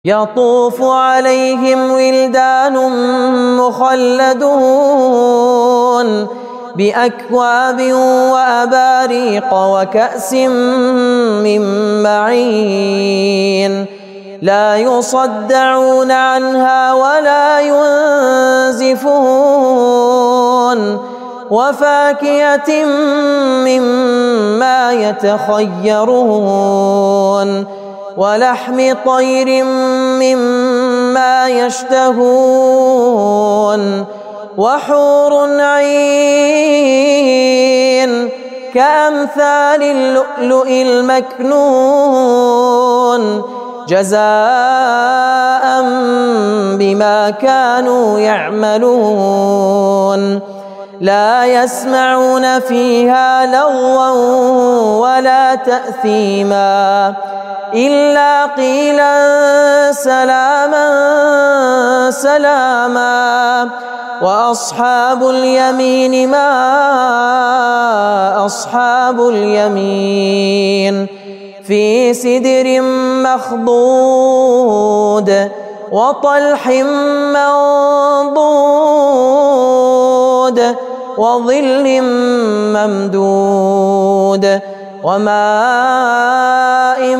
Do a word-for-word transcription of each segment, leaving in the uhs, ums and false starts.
يطوف عليهم ولدان مخلدون بأكواب وأباريق وكأس من معين لا يصدعون عنها ولا ينزفون وفاكهة مما يتخيرون ولحم طير مما يشتهون وحور عين كأمثال اللؤلؤ المكنون جزاء بما كانوا يعملون لا يسمعون فيها لغوا ولا تأثيما إلا قيلا سلاما سلاما وأصحاب اليمين ما أصحاب اليمين في سدر مخضود وطلح منضود وظل ممدود وماء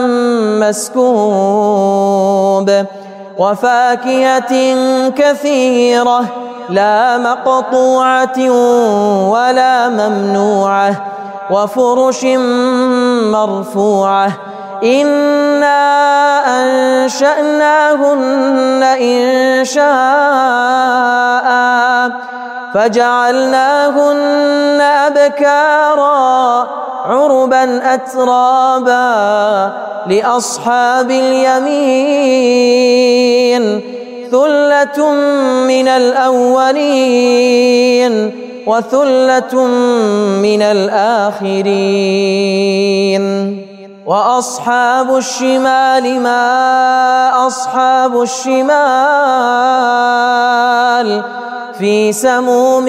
مسكوب وفاكهة كثيرة لا مقطوعة ولا ممنوعة وفرش مرفوعة إنا أنشأناهن إنشاء فجعلناهن أبكارا عربا أترابا لأصحاب اليمين ثلة من الأولين وثلة من الآخرين وأصحاب الشمال ما أصحاب الشمال في سموم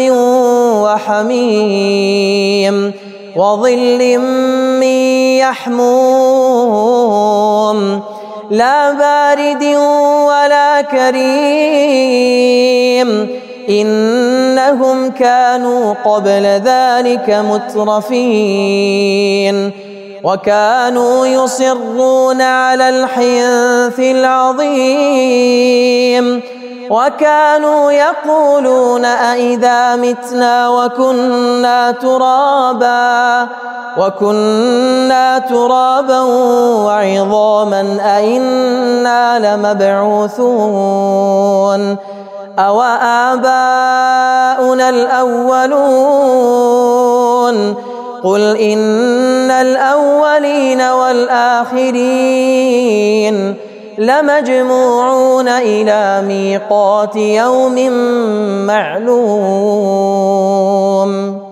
وحميم وظل من يحموم لا بارد ولا كريم إنهم كانوا قبل ذلك مترفين وكانوا يصرون على الحنث العظيم وكانوا يقولون أئذا متنا وكنا ترابا وكنا ترابا وعظاما أئنا لمبعوثون أو آباؤنا الأولون قل إن الأولين والآخرين لمجموعون إلى ميقات يوم معلوم